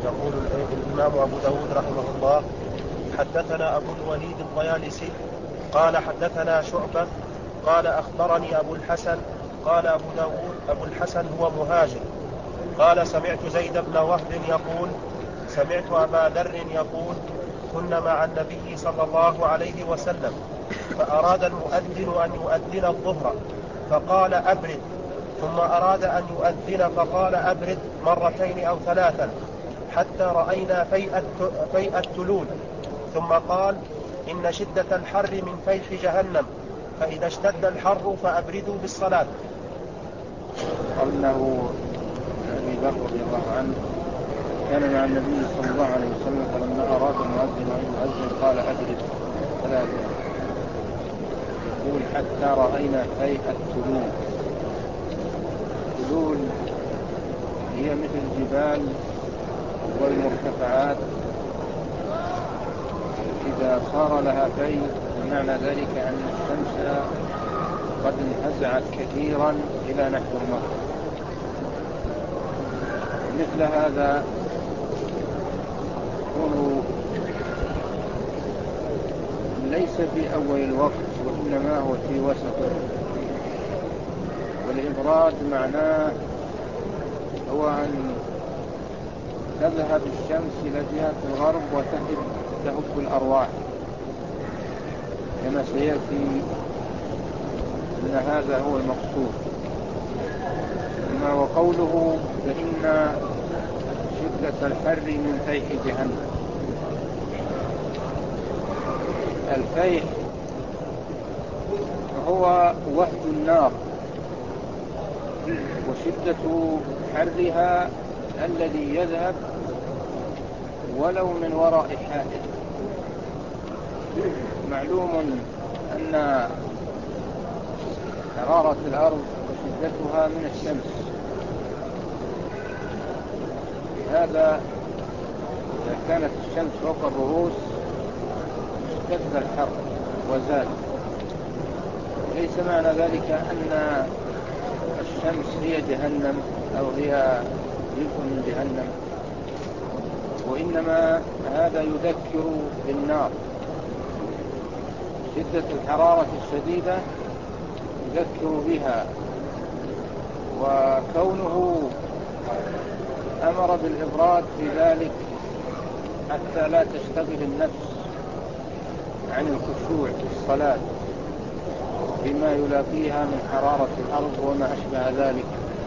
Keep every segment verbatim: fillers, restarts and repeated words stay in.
يقول الإمام أبو داود رحمه الله: حدثنا أبو الوليد الطيالسي قال حدثنا شعبة قال أخبرني أبو الحسن قال أبو داود أبو الحسن هو مهاجر قال: سمعت زيد بن وهب يقول: سمعت أبا ذر يقول: كنا مع النبي صلى الله عليه وسلم فأراد المؤذن أن يؤذن الظهر فقال: أبرد، ثم أراد أن يؤذن فقال: أبرد مرتين أو ثلاثا، حتى رأينا فيء التلول، ثم قال: إن شدة الحر من فيح جهنم، فإذا اشتد الحر فأبردوا بالصلاة. أنه أبي بكر رضي الله عنه كان مع النبي صلى الله عليه وسلم فلما أراد المؤذن أن يؤذن قال: أبرد ثلاثة. يقول: حتى رأينا فيء التلول. التلول هي مثل الجبال والمرتفعات إذا صار لها فيء، معنى ذلك أن الشمس قد انهزعت كثيرا إلى نحو المغرب. مثل هذا يكون ليس في أول الوقت وإنما هو في وسطه. والإبراد معناه هو أن تذهب الشمس إلى جهة الغرب وتهب تهب الأرواح، كما سيأتي أن هذا هو المقصود. أما وقوله فإن شدة الحر من فيح جهنم، الفيح هو وهج النار، وشدة حرها الذي يذهب ولو من وراء حائط. معلوم أن حرارة الأرض وشدتها من الشمس، لهذا إذا كانت الشمس فوق الرؤوس اشتد الحر وزاد. ليس معنى ذلك أن الشمس هي جهنم أو هي جزء من جهنم، وإنما هذا يذكر بالنار. شدة الحرارة الشديدة يذكر بها، وكونه أمر بالإبراد في ذلك حتى لا تشتغل النفس عن الخشوع في الصلاة بما يلاقيها من حرارة الأرض وما أشبه ذلك.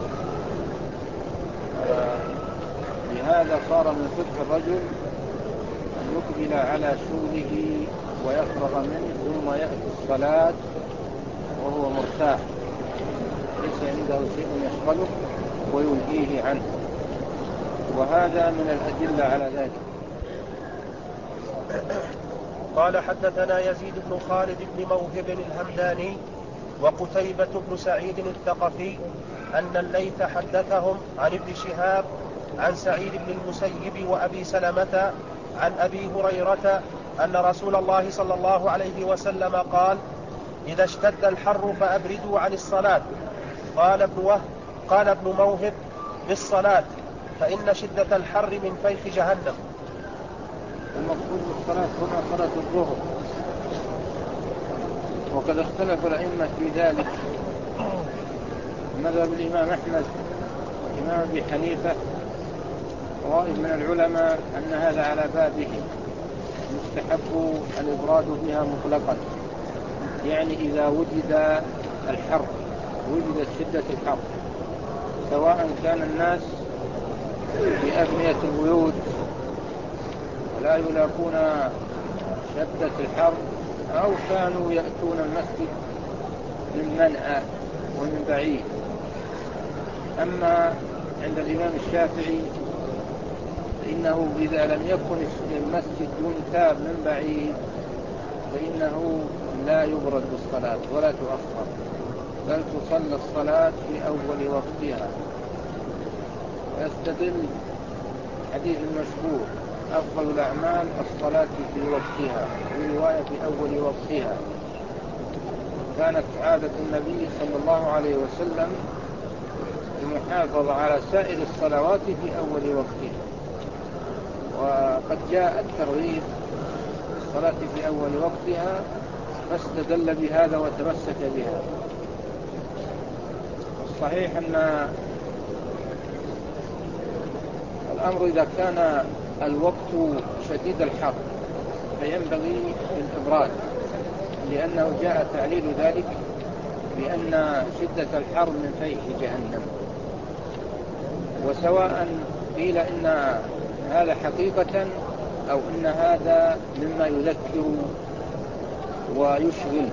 لهذا صار من فقه الرجل أن يقبل على شغله ويفرغ منه ثم يأتي الصلاة وهو مرتاح، ليس عنده شيء يشغله ويلهيه عنه، وهذا من الأدلة على ذلك. قال: حدثنا يزيد بن خالد بن موهب الهمداني وقتيبة بن سعيد الثقفي أن الليث حدثهم عن ابن شهاب عن سعيد بن المسيب وأبي سلمة عن أبي هريرة أن رسول الله صلى الله عليه وسلم قال: إذا اشتد الحر فأبردوا عن الصلاة. قال ابن وهب قال ابن موهب: بالصلاة، فإن شدة الحر من فيح جهنم. المقصود بالصلاة هنا صلاة الظهر، وقد اختلف الأئمة في ذلك. مذهب الإمام أحمد والإمام أبي حنيفة وغيره من العلماء أن هذا على بابه، يستحب الإبراد بها مطلقا، يعني إذا وجد الحر، وجدت شدة الحر، سواء كان الناس في أبنية البيوت ولا يلاقون شدة الحر، أو كانوا يأتون المسجد من منأى ومن بعيد. أما عند الإمام الشافعي فإنه إذا لم يكن المسجد ينتاب من بعيد فإنه لا يبرد بالصلاة ولا تؤخر، بل تصلى الصلاة في أول وقتها. ويستدل حديث المشهور: أفضل الأعمال الصلاة في وقتها، في رواية في أول وقتها. كانت عادة النبي صلى الله عليه وسلم المحافظة على سائر الصلوات في أول وقتها، وقد جاء الترغيب الصلاة في أول وقتها فاستدل بهذا وتمسك بها. الصحيح أن الأمر إذا كان الوقت شديد الحر فينبغي الإبراد، لأنه جاء تعليل ذلك بأن شدة الحر من فيح جهنم. وسواء قيل إن هذا حقيقة أو إن هذا مما يذكر ويشغل،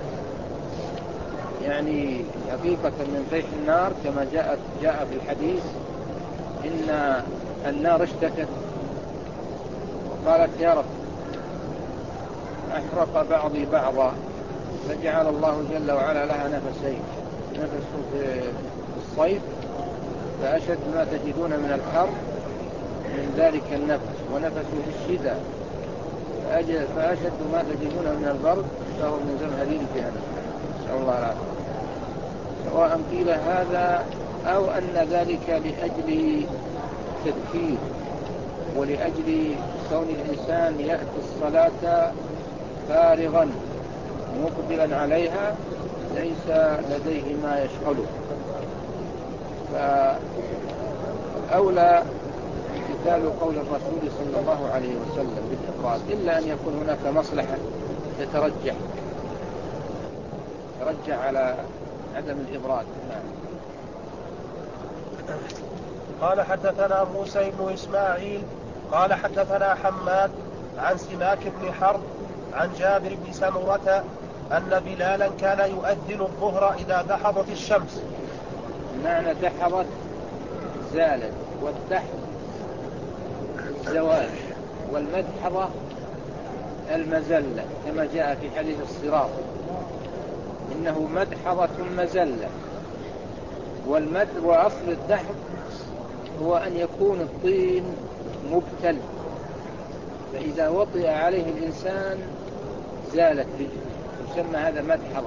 يعني حقيقة من فيح النار كما جاء جاء في الحديث إن النار اشتكت وقالت يا رب أحرق بعضي بعضا، فجعل الله جل وعلا لها نفسين، نفس في الصيف فأشد ما تجدون من الحر من ذلك النفس، ونفس في الشتاء فأشد ما تجدون من البرد فهو من زمهرير جهنم، نسأل الله العافية. سواء قيل هذا أو أن ذلك لأجل تذكير ولأجل كون الإنسان يأتي الصلاة فارغا مقبلا عليها ليس لديه ما يشغله، فأولى امتثال قول الرسول صلى الله عليه وسلم بالإفراد، إلا أن يكون هناك مصلحة تترجح ترجح على عدم الإبراد. قال حدثنا موسى بن إسماعيل قال حدثنا حماد عن سماك بن حرب عن جابر بن سمرة أن بلالا كان يؤذن الظهر إذا دحضت الشمس. معنى دحضت زالت، والدحض الزوال، والمدحضة المزلة كما جاء في حديث الصراط إنه مدحضة مزلة. والمد وأصل الدحض هو أن يكون الطين مبتل، فإذا وطئ عليه الإنسان زالت به، يسمى هذا مدحضة.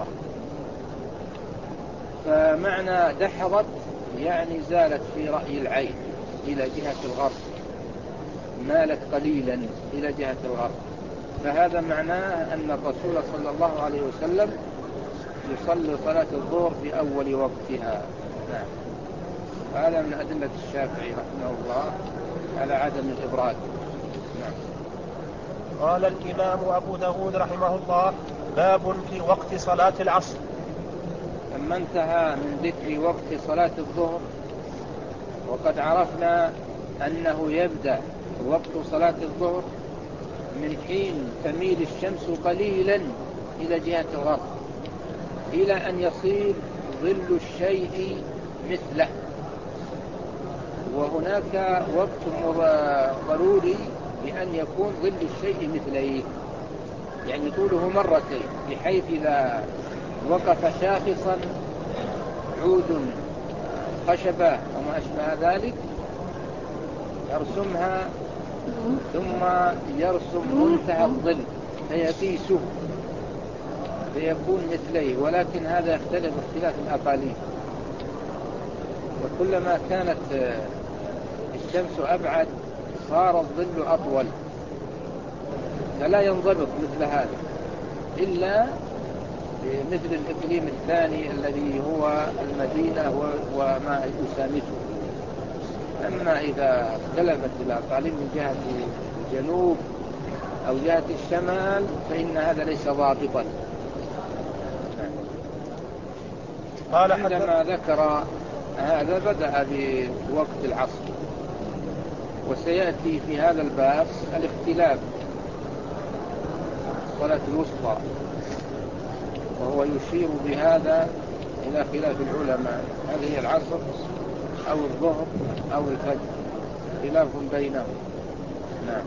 فمعنى دحضت يعني زالت في رأي العين إلى جهة الغرب، مالت قليلا إلى جهة الغرب. فهذا معناه أن الرسول صلى الله عليه وسلم يصلي صلاة الظهر في أول وقتها. نعم. هذا من أدلة الشافعي رحمه الله على عدم الإبراد. نعم. قال الإمام أبو داود رحمه الله باب في وقت صلاة العصر. لما انتهى من ذكر وقت صلاة الظهر، وقد عرفنا أنه يبدأ وقت صلاة الظهر من حين تميل الشمس قليلا إلى جهة الغرب إلى أن يصير ظل الشيء مثله. وهناك وقت ضروري بأن يكون ظل الشيء مثليه، يعني طوله مرتين، بحيث إذا وقف شاخصا عود خشبة وما أشبه ذلك يرسمها ثم يرسم منتهى الظل فيقيسه فيكون مثليه، ولكن هذا يختلف اختلاف الأقاليم. وكلما كانت الشمس أبعد صار الظل أطول، فلا ينضبط مثل هذا إلا مثل الإقليم الثاني الذي هو المدينة وما يسامته. أما إذا اختلفت الأقاليم من جهة الجنوب أو جهة الشمال فإن هذا ليس ضابطا. عندما ذكر هذا بدأ بوقت العصر، وسيأتي في هذا الباب الاختلاف الصلاة الوسطى، وهو يشير بهذا إلى خلاف العلماء، هل هي العصر أو الظهر أو الفجر، خلاف بينهم. نعم.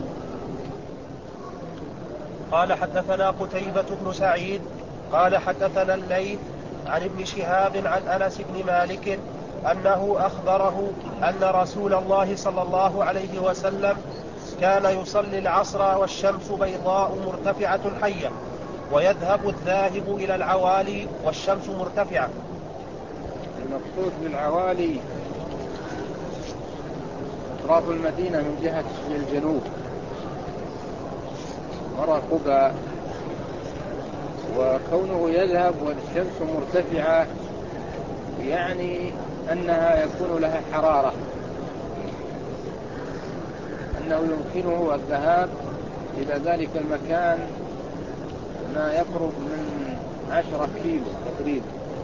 قال حدثنا قتيبة بن سعيد قال حدثنا الليث عن ابن شهاب عن أنس بن مالك أنه أخبره أن رسول الله صلى الله عليه وسلم كان يصلي العصر والشمس بيضاء مرتفعة حية، ويذهب الذاهب إلى العوالي والشمس مرتفعة. المقصود بالعوالي أطراف المدينة من جهة الجنوب، مر قباء، وكونه يذهب والشمس مرتفعة يعني أنها يكون لها حرارة، أنه يمكنه الذهاب إلى ذلك المكان ما يقرب من عشرة كيلو تقريبا،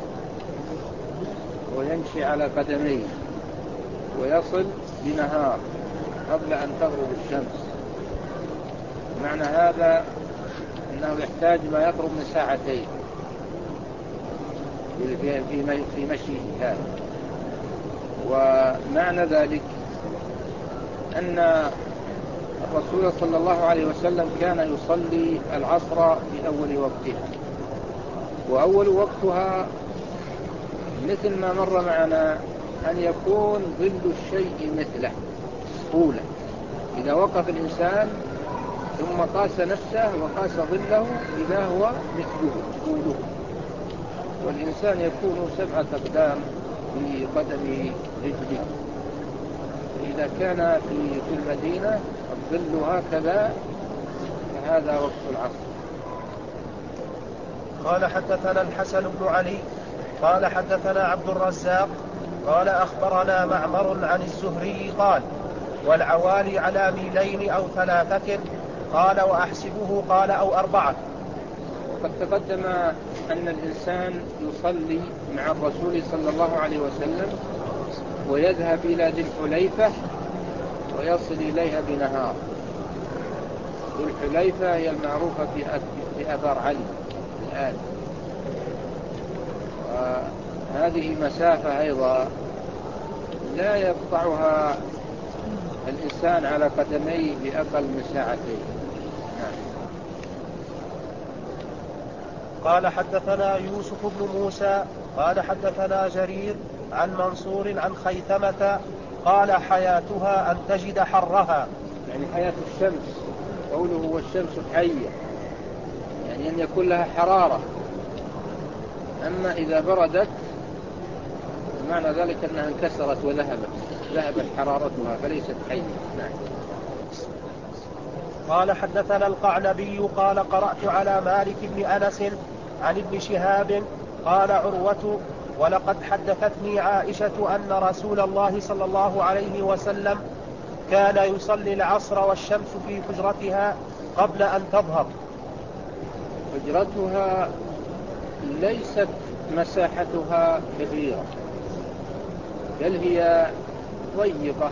ويمشي على قدميه ويصل بنهار قبل أن تغرب الشمس. معنى هذا أنه يحتاج ما يقرب من ساعتين في مشيه هذا. ومعنى ذلك أن الرسول صلى الله عليه وسلم كان يصلي العصر في أول وقتها، وأول وقتها مثل ما مر معنا أن يكون ظل الشيء مثله طولا. إذا وقف الإنسان ثم قاس نفسه وقاس ظله إذا هو مثله طوله، والإنسان يكون سبعة أقدام في قدم رجله. إذا كان في في المدينة الظل هكذا فهذا وقت العصر. قال حدثنا الحسن بن علي قال حدثنا عبد الرزاق قال أخبرنا معمر عن الزهري قال والعوالي على ميلين أو ثلاثة قال وأحسبه قال أو أربعة. وقد تقدم أن الإنسان يصلي مع الرسول صلى الله عليه وسلم ويذهب إلى ذي الحليفة ويصل إليها بنهار. ذي الحليفة هي المعروفة في أثار علي الآن، وهذه مسافة أيضا لا يقطعها الإنسان على قدميه بأقل من ساعتين. قال حدثنا يوسف بن موسى قال حدثنا جرير عن منصور عن خيثمة قال حياتها أن تجد حرها، يعني حياة الشمس، قوله والشمس حية يعني أن يكون لها حرارة. أما إذا بردت معنى ذلك أنها انكسرت وذهبت ذهبت حرارتها فليست حية. نعم. قال حدثنا القعنبي قال قرأت على مالك بن أنس عن ابن شهاب قال عروة ولقد حدثتني عائشة أن رسول الله صلى الله عليه وسلم كان يصلي العصر والشمس في حجرتها قبل أن تظهر. حجرتها ليست مساحتها كبيرة بل هي ضيقة،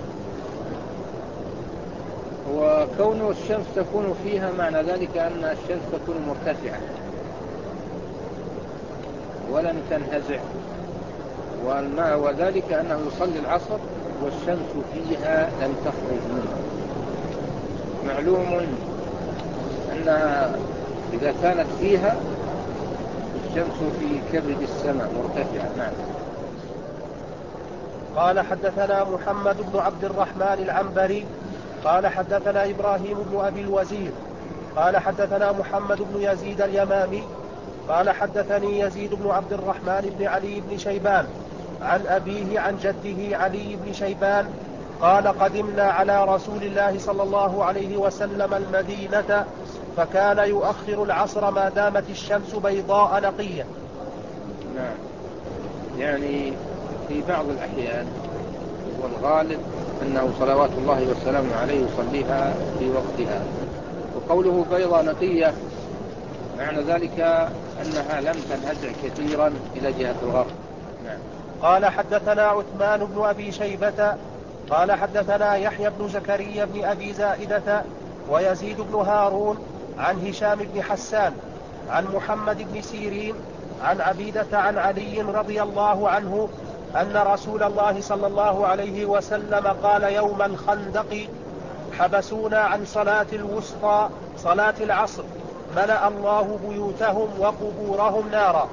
وكون الشمس تكون فيها معنى ذلك أن الشمس تكون مرتفعة ولم تنهزع، وذلك أنه يصلي العصر والشمس فيها لم تخرج منه. معلوم أنها إذا كانت فيها الشمس في كبد السماء مرتفعة. نعم. قال حدثنا محمد بن عبد الرحمن العنبري قال حدثنا إبراهيم بن أبي الوزير قال حدثنا محمد بن يزيد اليمامي قال حدثني يزيد بن عبد الرحمن بن علي بن شيبان عن أبيه عن جده علي بن شيبان قال قدمنا على رسول الله صلى الله عليه وسلم المدينة فكان يؤخر العصر ما دامت الشمس بيضاء نقية. نعم. يعني في بعض الأحيان والغالب أنه صلوات الله وسلامه عليه يصليها في وقتها. وقوله بيضاء نقية معنى ذلك أنها لم تنهزع كثيرا إلى جهة الغرب. نعم. قال حدثنا عثمان بن أبي شيبة قال حدثنا يحيى بن زكريا بن أبي زائدة ويزيد بن هارون عن هشام بن حسان عن محمد بن سيرين عن عبيدة عن علي رضي الله عنه أن رسول الله صلى الله عليه وسلم قال يوم الخندق حبسونا عن صلاة الوسطى صلاة العصر ملأ الله بيوتهم وقبورهم نارا.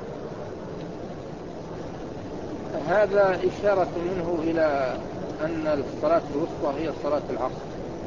هذا إشارة منه إلى أن الصلاة الوسطى هي صلاة العصر.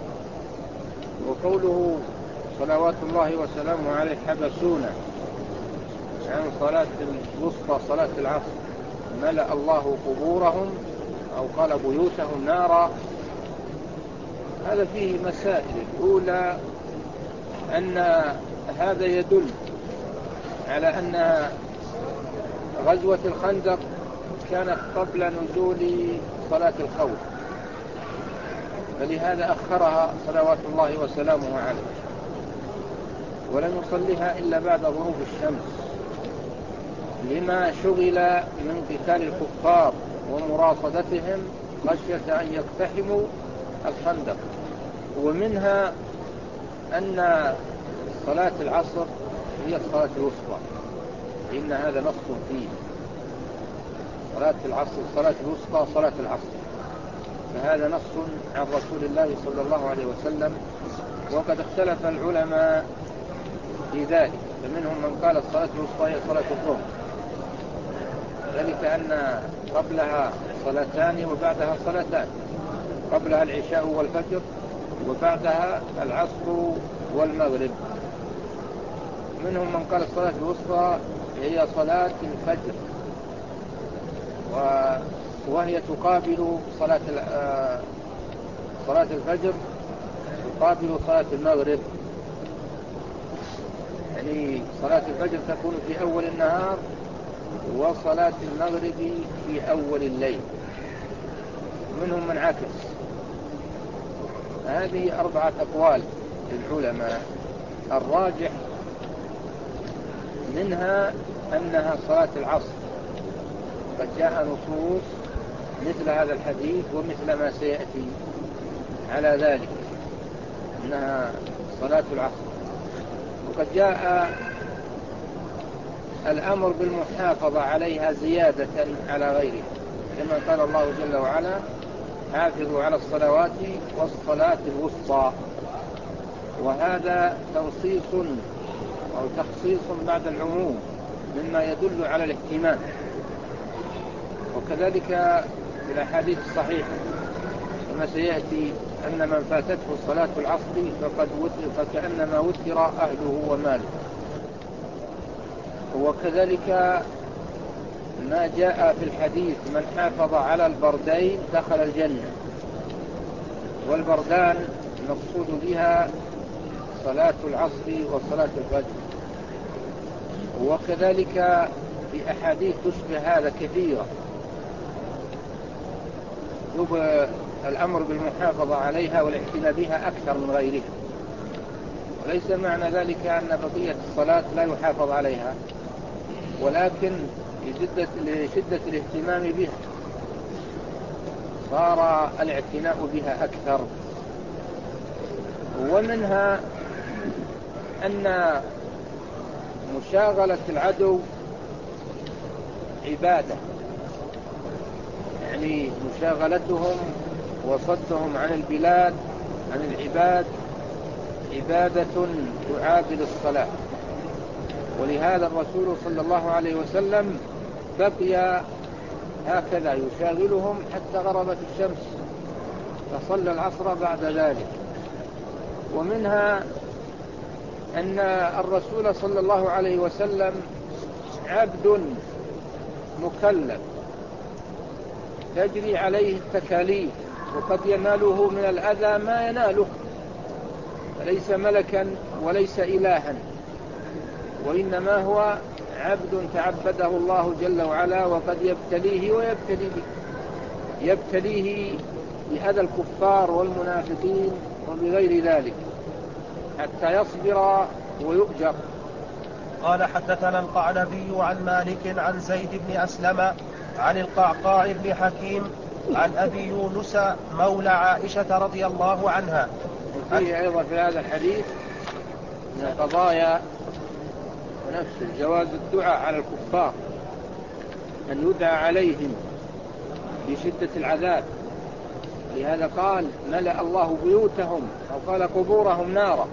وقوله صلوات الله وسلامه عليه حبسونا عن صلاة الوسطى صلاة العصر ملأ الله قبورهم أو قال بيوتهم نارا، هذا فيه مسائل. الأولى أن هذا يدل على أن غزوة الخندق كانت قبل نزول صلاة الخوف، فلهذا أخرها صلوات الله وسلامه عليه، ولم يصلها إلا بعد غروب الشمس لما شغل من قتال الكفار ومراصدتهم خشية أن يقتحموا الخندق. ومنها أن صلاة العصر هي الصلاة الوسطى، إن هذا نص فيه صلاة العصر، صلاة الوسطى صلاة العصر، فهذا نص عن رسول الله صلى الله عليه وسلم. وقد اختلف العلماء في ذلك، فمنهم من قال الصلاة الوسطى هي صلاة الظهر، ذلك أن قبلها صلاتان وبعدها صلاتان، قبلها العشاء والفجر وبعدها العصر والمغرب. منهم من قال الصلاة الوسطى هي صلاة الفجر، وهي تقابل صلاة صلاة الفجر تقابل صلاة المغرب، يعني صلاة الفجر تكون في أول النهار وصلاة المغرب في أول الليل. منهم من عكس. هذه أربعة أقوال للعلماء، الراجح منها أنها صلاة العصر، قد جاء نصوص مثل هذا الحديث ومثل ما سيأتي على ذلك أنها صلاة العصر. وقد جاء الأمر بالمحافظة عليها زيادة على غيرها، كما قال الله جل وعلا حافظوا على الصلوات والصلاة الوسطى، وهذا تنصيص أو تخصيص بعد العموم مما يدل على الاهتمام. وكذلك في الأحاديث الصحيحة كما سيأتي أن من فاتته صلاة العصر فقد وتر فكأنما وتر أهله وماله. وكذلك ما جاء في الحديث من حافظ على البردين دخل الجنة، والبردان مقصود بها صلاة العصر وصلاة الفجر. وكذلك في أحاديث تشبه هذا كثيرة الأمر بالمحافظة عليها والاعتناء بها أكثر من غيرها، وليس معنى ذلك أن بقية الصلاة لا يحافظ عليها، ولكن لشدة, لشدة الاهتمام بها صار الاعتناء بها أكثر. ومنها أن مشاغلة العدو عبادة، يعني مشاغلتهم وصدهم عن البلاد عن العباد عبادة تعادل الصلاة. ولهذا الرسول صلى الله عليه وسلم بقي هكذا يشاغلهم حتى غربت الشمس، فصلى العصر بعد ذلك. ومنها أن الرسول صلى الله عليه وسلم عبد مكلف تجري عليه التكاليف، وقد يناله من الأذى ما يناله، فليس ملكا وليس إلها، وإنما هو عبد تعبده الله جل وعلا، وقد يبتليه ويبتلي به، يبتليه بأذى الكفار والمنافقين وبغير ذلك حتى يصبر ويؤجر. قال حدثنا القعنبي عن مالك عن زيد بن أسلم عن القعقاع بن حكيم عن أبي يونس مولى عائشة رضي الله عنها. وفيه أيضا في هذا الحديث من القضايا ونفس جواز الدعاء على الكفار، أن يدعى عليهم بشدة العذاب، لهذا قال ملأ الله بيوتهم أو قال قبورهم نارا.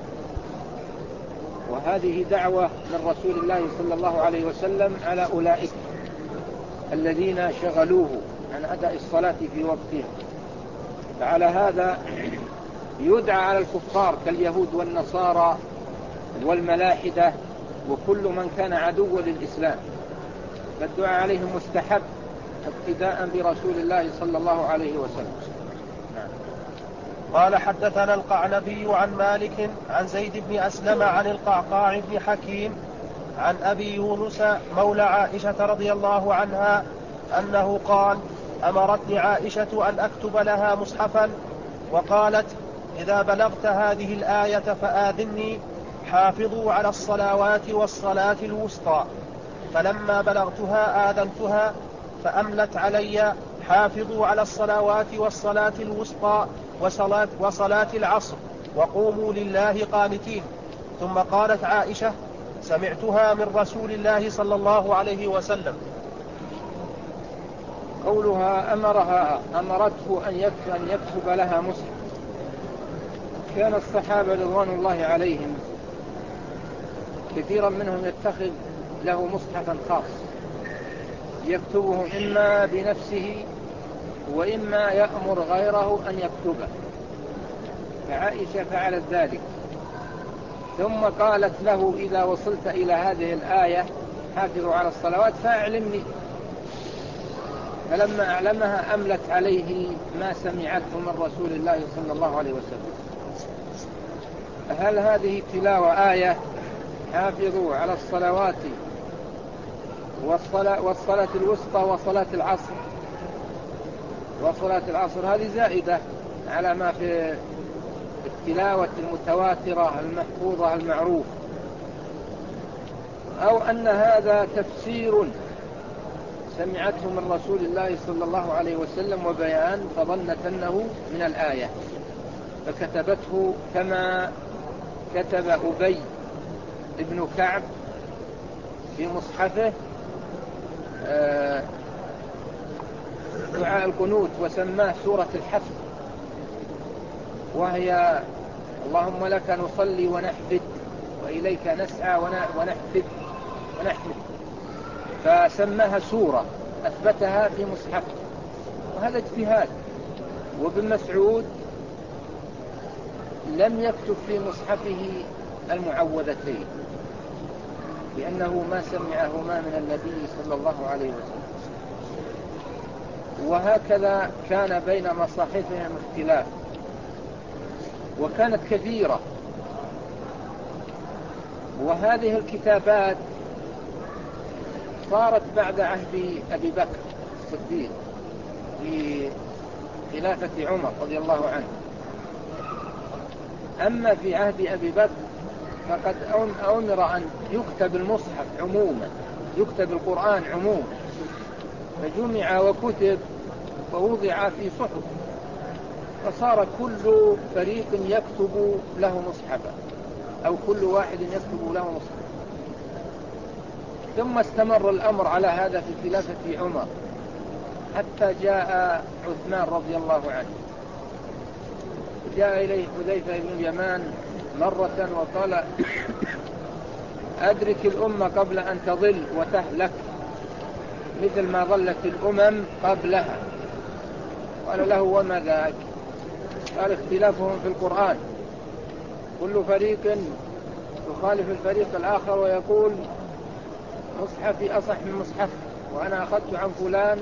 وهذه دعوة من رسول الله صلى الله عليه وسلم على أولئك الذين شغلوه عن أداء الصلاة في وقتها. فعلى هذا يدعى على الكفار كاليهود والنصارى والملاحدة وكل من كان عدوا للإسلام، فالدعاء عليهم مستحب اقتداء برسول الله صلى الله عليه وسلم. نعم. قال حدثنا القعنبي عن مالك عن زيد بن أسلم عن القعقاع بن حكيم عن أبي يونس مولى عائشة رضي الله عنها أنه قال: أمرتني عائشة أن أكتب لها مصحفا وقالت: إذا بلغت هذه الآية فآذني: حافظوا على الصلوات والصلاة الوسطى. فلما بلغتها آذنتها فأملت علي: حافظوا على الصلوات والصلاة الوسطى وصلاة, وصلاة العصر وقوموا لله قانتين. ثم قالت عائشة: سمعتها من رسول الله صلى الله عليه وسلم. قولها أمرها أمرته أن يكتب, أن يكتب لها مصحف. كان الصحابة رضوان الله عليهم كثيرا منهم يتخذ له مصحفا خاص يكتبه إما بنفسه وإما يأمر غيره أن يكتبه، فعائشة فعلت ذلك. ثم قالت له: إذا وصلت إلى هذه الآية حافظوا على الصلوات فأعلمني. فلما أعلمها أملت عليه ما سمعته من رسول الله صلى الله عليه وسلم. هل هذه تلاوة آية حافظوا على الصلوات والصلاة, والصلاة الوسطى وصلاة العصر وصلاة العصر هذه زائدة على ما في التلاوة المتواترة المحفوظة المعروف، أو أن هذا تفسير سمعته من رسول الله صلى الله عليه وسلم وبيان فظنت أنه من الآية فكتبته كما كتب أبي ابن كعب في مصحفه دعاء القنوت وسماه سورة الحفظ، وهي: اللهم لك نصلي ونحفد وإليك نسعى ونحفد ونحمد، فسماها سورة أثبتها في مصحفه، وهذا اجتهاد. وابن مسعود لم يكتب في مصحفه المعوذتين لأنه ما سمعهما من النبي صلى الله عليه وسلم. وهكذا كان بين مصاحفهم اختلاف، وكانت كثيرة. وهذه الكتابات صارت بعد عهد أبي بكر الصديق في خلافة عمر رضي الله عنه. أما في عهد أبي بكر فقد أمر أن يكتب المصحف عموما، يكتب القرآن عموما، فجمع وكتب ووضع في صحف، فصار كل فريق يكتب له مصحفا، أو كل واحد يكتب له مصحفا. ثم استمر الأمر على هذا في خلافة عمر حتى جاء عثمان رضي الله عنه. جاء إليه حذيفة بن اليمان مرة وقال: أدرك الأمة قبل أن تضل وتهلك مثل ما ظلت الأمم قبلها. قال له: وما ذاك؟ قال: اختلافهم في القرآن، كل فريق يخالف الفريق الآخر ويقول مصحفي أصح من مصحف، وأنا أخذت عن فلان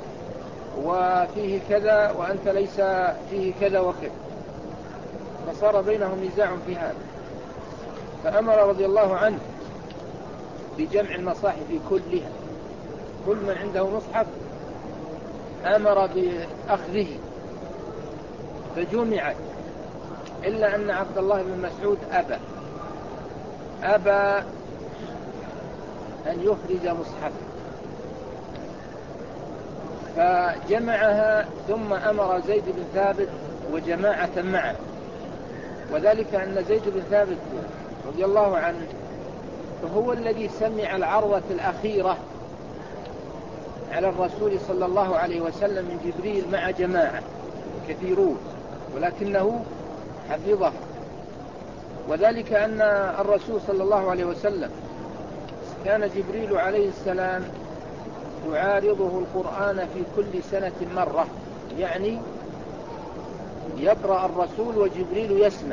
وفيه كذا وأنت ليس فيه كذا وكذا، فصار بينهم نزاع في هذا. فأمر رضي الله عنه بجمع المصاحف كلها، كل من عنده مصحف أمر بأخذه فجمعت، إلا أن عبد الله بن مسعود أبى أبى أن يخرج مصحفه، فجمعها. ثم أمر زيد بن ثابت وجماعة معه، وذلك أن زيد بن ثابت رضي الله عنه فهو الذي سمع العرضة الأخيرة على الرسول صلى الله عليه وسلم من جبريل مع جماعة كثيرون، ولكنه حفظه. وذلك أن الرسول صلى الله عليه وسلم كان جبريل عليه السلام يعارضه القرآن في كل سنة مرة، يعني يقرأ الرسول وجبريل يسمع،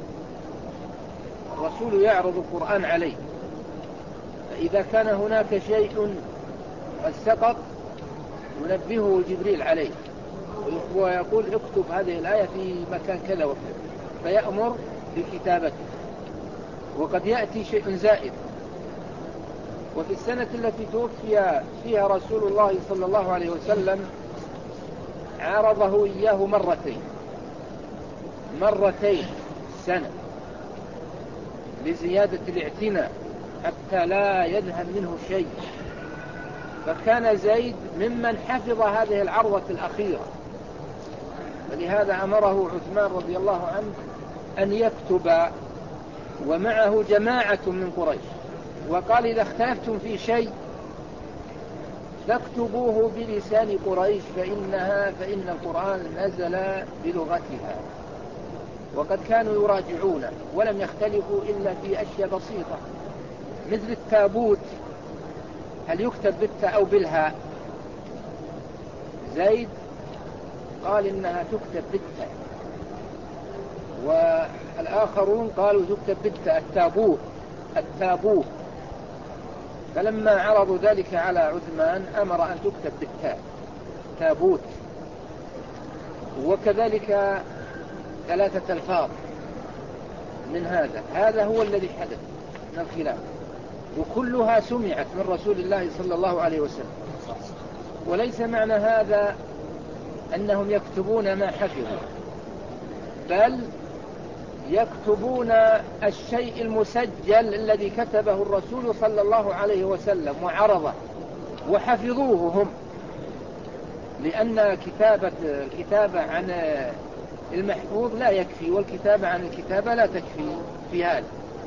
الرسول يعرض القرآن عليه، فإذا كان هناك شيء قد سقط ينبهه جبريل عليه. ويقول اكتب هذه الآية في مكان كذا وكذا، فيأمر بكتابته. وقد يأتي شيء زائد. وفي السنة التي توفي فيها رسول الله صلى الله عليه وسلم عارضه إياه مرتين مرتين سنة لزيادة الاعتناء حتى لا يذهب منه شيء، فكان زيد ممن حفظ هذه العرضة الأخيرة، ولهذا أمره عثمان رضي الله عنه أن يكتب ومعه جماعة من قريش، وقال إذا اختلفتم في شيء فاكتبوه بلسان قريش فإنها فإن القرآن نزل بلغتها. وقد كانوا يراجعونه ولم يختلفوا إلا في أشياء بسيطة، مثل التابوت هل يكتب بالتاء أو بالهاء؟ زيد قال إنها تكتب بالتاء، والآخرون قالوا تكتب بالتاء التابوت التابوت فلما عرضوا ذلك على عثمان أمر أن تكتب بالتاء تابوت. وكذلك ثلاثة ألفاظ من هذا هذا هو الذي حدث من الخلاف، وكلها سمعت من رسول الله صلى الله عليه وسلم. وليس معنى هذا أنهم يكتبون ما حفظوا، بل يكتبون الشيء المسجل الذي كتبه الرسول صلى الله عليه وسلم وعرضه وحفظوه هم، لأن كتابة الكتابة عن المحفوظ لا يكفي، والكتابة عن الكتابة لا تكفي في هذا،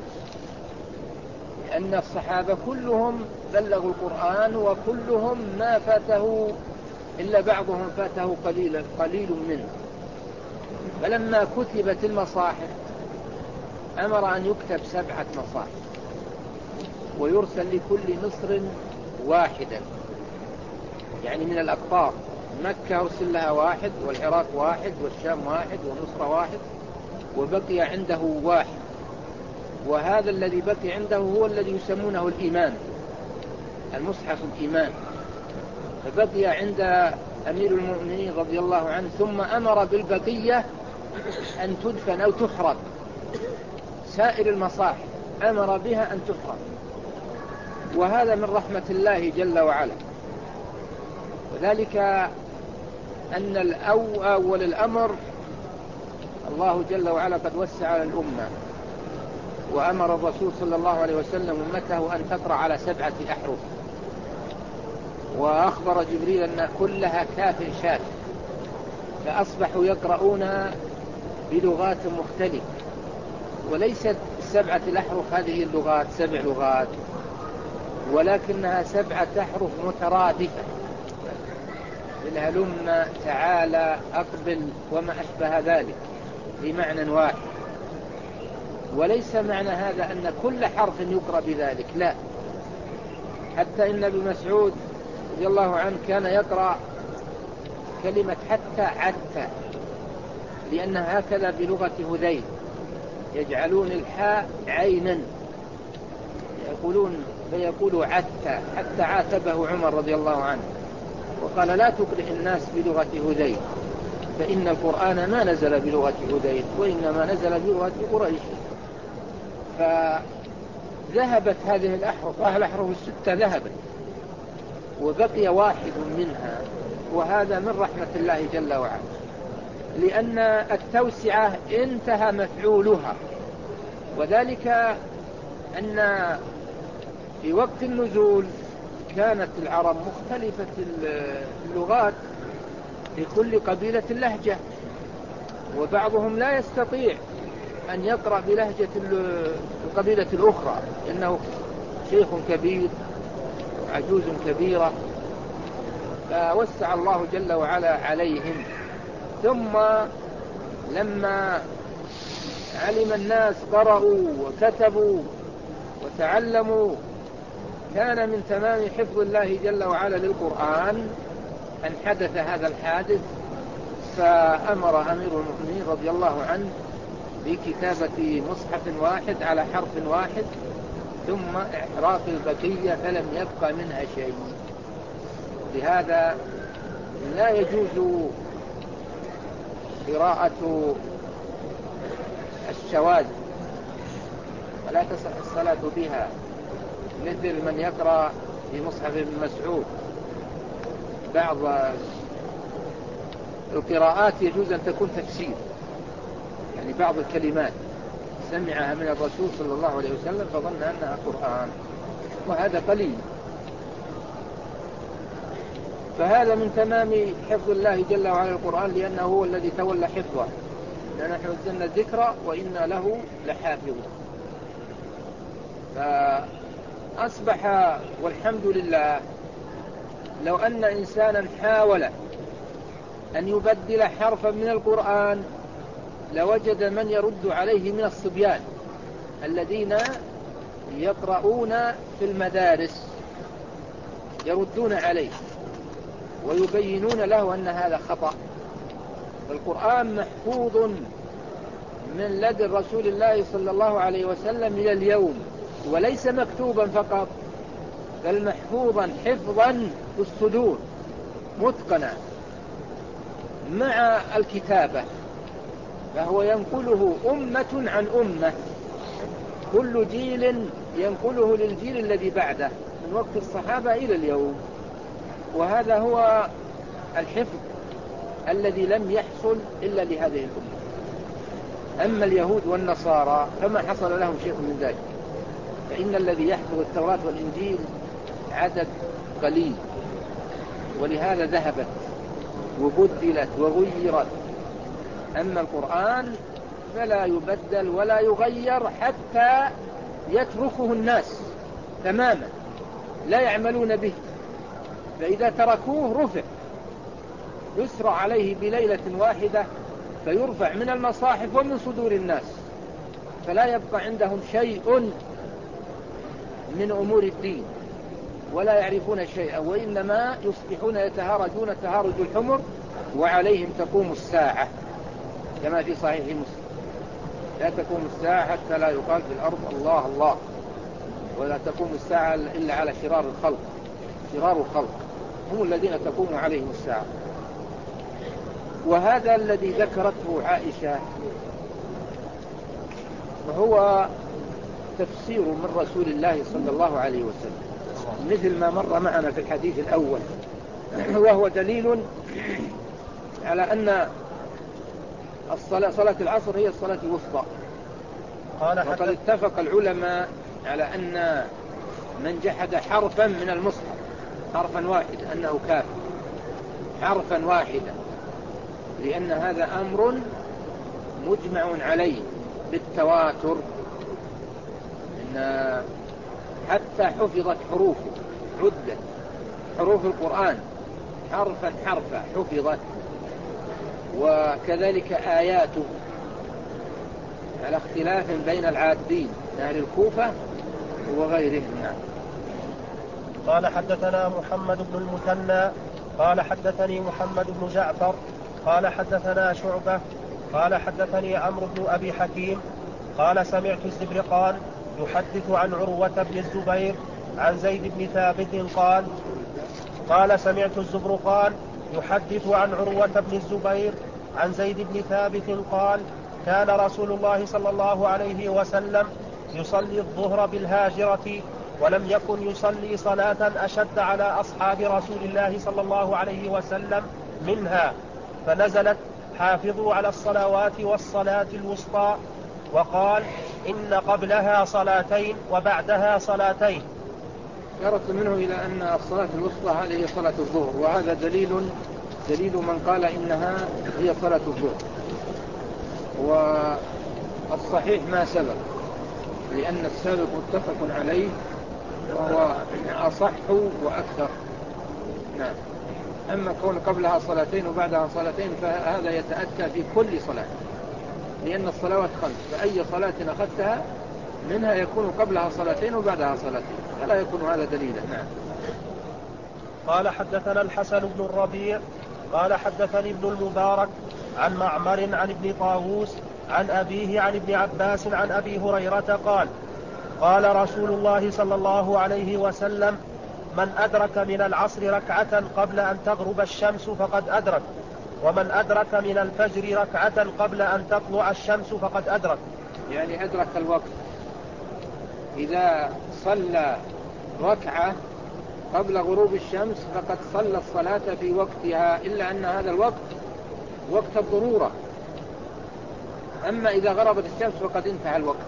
لأن الصحابة كلهم بلغوا القرآن وكلهم ما فاته إلا بعضهم فاته قليل, قليل منه. فلما كتبت المصاحف أمر أن يكتب سبعة مصاحف ويرسل لكل مصر واحدا، يعني من الأقطار، مكة أرسل لها واحد، والعراق واحد، والشام واحد، ومصر واحد، وبقي عنده واحد. وهذا الذي بقي عنده هو الذي يسمونه الإيمان، المصحف الإيمان، فبقي عند أمير المؤمنين رضي الله عنه، ثم أمر بالبقية أن تدفن أو تحرق. سائر المصاحف أمر بها أن تحرق، وهذا من رحمة الله جل وعلا. وذلك أن الأول الأمر الله جل وعلا قد وسع على الأمة، وأمر الرسول صلى الله عليه وسلم أمته أن تقرأ على سبعة أحرف، وأخبر جبريل أن كلها كاف شاف، فأصبحوا يقرؤون بلغات مختلفة، وليست سبعة الأحرف هذه اللغات سبع لغات، ولكنها سبعة أحرف مترادفة، الهلم تعالى أقبل وما أشبه ذلك بمعنى واحد. وليس معنى هذا أن كل حرف يقرأ بذلك، لا، حتى إن ابن مسعود رضي الله عنه كان يقرأ كلمة حتى عتى، لأن هكذا بلغة هذيل يجعلون الحاء عينا يقولون فيقول عتى، حتى عاتبه عمر رضي الله عنه وقال لا تقرئ الناس بلغة هذيل، فإن القرآن ما نزل بلغة هذيل وإنما نزل بلغة قريش. فذهبت هذه الأحرف، أهل الأحرف الستة ذهبت وبقي واحد منها، وهذا من رحمة الله جل وعلا، لأن التوسعة انتهى مفعولها. وذلك أن في وقت النزول كانت العرب مختلفة اللغات، لكل قبيلة لهجة، وبعضهم لا يستطيع أن يقرأ بلهجة القبيلة الأخرى إنه شيخ كبير عجوز كبيرة، فوسع الله جل وعلا عليهم. ثم لما علم الناس قرأوا وكتبوا وتعلموا، كان من تمام حفظ الله جل وعلا للقرآن أن حدث هذا الحادث، فأمر أمير المؤمنين رضي الله عنه بكتابة مصحف واحد على حرف واحد، ثم إحراق البقية فلم يبقى منها شيء. لهذا لا يجوز قراءة الشواذ ولا تصح الصلاة بها، مثل من يقرأ في مصحف ابن مسعود بعض القراءات يجوز أن تكون تفسير، يعني بعض الكلمات سمعها من الرسول صلى الله عليه وسلم فظن أنها قرآن، وهذا قليل. فهذا من تمام حفظ الله جل وعلا القرآن، لأنه هو الذي تولى حفظه، لأن نحن نزلنا الذكر وإنا له لحافظون. فأصبح والحمد لله لو أن إنسانا حاول أن يبدل حرفا من القرآن لوجد من يرد عليه من الصبيان الذين يقرؤون في المدارس، يردون عليه ويبينون له أن هذا خطأ. القرآن محفوظ من لدن رسول الله صلى الله عليه وسلم إلى اليوم، وليس مكتوبا فقط بل محفوظا حفظا في الصدور متقنا مع الكتابة، فهو ينقله أمة عن أمة، كل جيل ينقله للجيل الذي بعده من وقت الصحابة إلى اليوم. وهذا هو الحفظ الذي لم يحصل إلا لهذه الأمة. أما اليهود والنصارى فما حصل لهم شيء من ذلك، فإن الذي يحفظ التوراة والإنجيل عدد قليل، ولهذا ذهبت وبدلت وغيرت. أما القرآن فلا يبدل ولا يغير حتى يتركه الناس تماما لا يعملون به، فإذا تركوه رفع، يسرع عليه بليلة واحدة فيرفع من المصاحف ومن صدور الناس، فلا يبقى عندهم شيء من أمور الدين ولا يعرفون شيئا، وإنما يصبحون يتهارجون تهارج الحمر وعليهم تقوم الساعة، كما في صحيح مسلم: لا تقوم الساعة حتى لا يقال في الأرض الله الله، ولا تقوم الساعة إلا على شرار الخلق. شرار الخلق هم الذين تقوم عليهم الساعة. وهذا الذي ذكرته عائشة وهو تفسير من رسول الله صلى الله عليه وسلم، مثل ما مر معنا في الحديث الأول، وهو دليل على أن الصلاة صلاة العصر هي الصلاة الوسطى. وقد اتفق العلماء على أن من جحد حرفا من المصحف، حرفا واحدا، أنه كافر، حرفا واحدا، لأن هذا أمر مجمع عليه بالتواتر، إن حتى حفظت حروفه، عدت حروف القرآن حرفا حرفا حفظت، وكذلك آياته على اختلاف بين العادين أهل الكوفة وغيرهم. قال حدثنا محمد بن المثنى قال حدثني محمد بن جعفر قال حدثنا شعبة قال حدثني عمرو بن أبي حكيم قال سمعت الزبرقان يحدث عن عروة بن الزبير عن زيد بن ثابت قال قال سمعت الزبرقان يحدث عن عروة بن الزبير عن زيد بن ثابت قال كان رسول الله صلى الله عليه وسلم يصلي الظهر بالهاجرة، ولم يكن يصلي صلاة أشد على أصحاب رسول الله صلى الله عليه وسلم منها، فنزلت حافظوا على الصلوات والصلاة الوسطى، وقال إن قبلها صلاتين وبعدها صلاتين. يرد منه إلى أن الصلاة الوسطى هذه هي صلاة الظهر، وهذا دليل دليل من قال إنها هي صلاة الظهر، والصحيح ما سبق، لأن السابق متفق عليه وهو أصح وأكثر. نعم. أما كون قبلها صلاتين وبعدها صلاتين فهذا يتأتى في كل صلاة، لأن الصلوات خمس، فأي صلاة أخذتها منها يكون قبلها صلاتين وبعدها صلاتين، فلا يكون هذا دليلا. نعم. قال حدثنا الحسن بن الربيع قال حدثني ابن المبارك عن معمر عن ابن طاووس عن أبيه عن ابن عباس عن أبي هريرة قال قال رسول الله صلى الله عليه وسلم من أدرك من العصر ركعة قبل أن تغرب الشمس فقد أدرك، ومن أدرك من الفجر ركعة قبل أن تطلع الشمس فقد أدرك. يعني أدرك الوقت. إذا صلى ركعة قبل غروب الشمس فقد صلى الصلاة في وقتها، إلا أن هذا الوقت وقت الضرورة. أما إذا غربت الشمس فقد انتهى الوقت.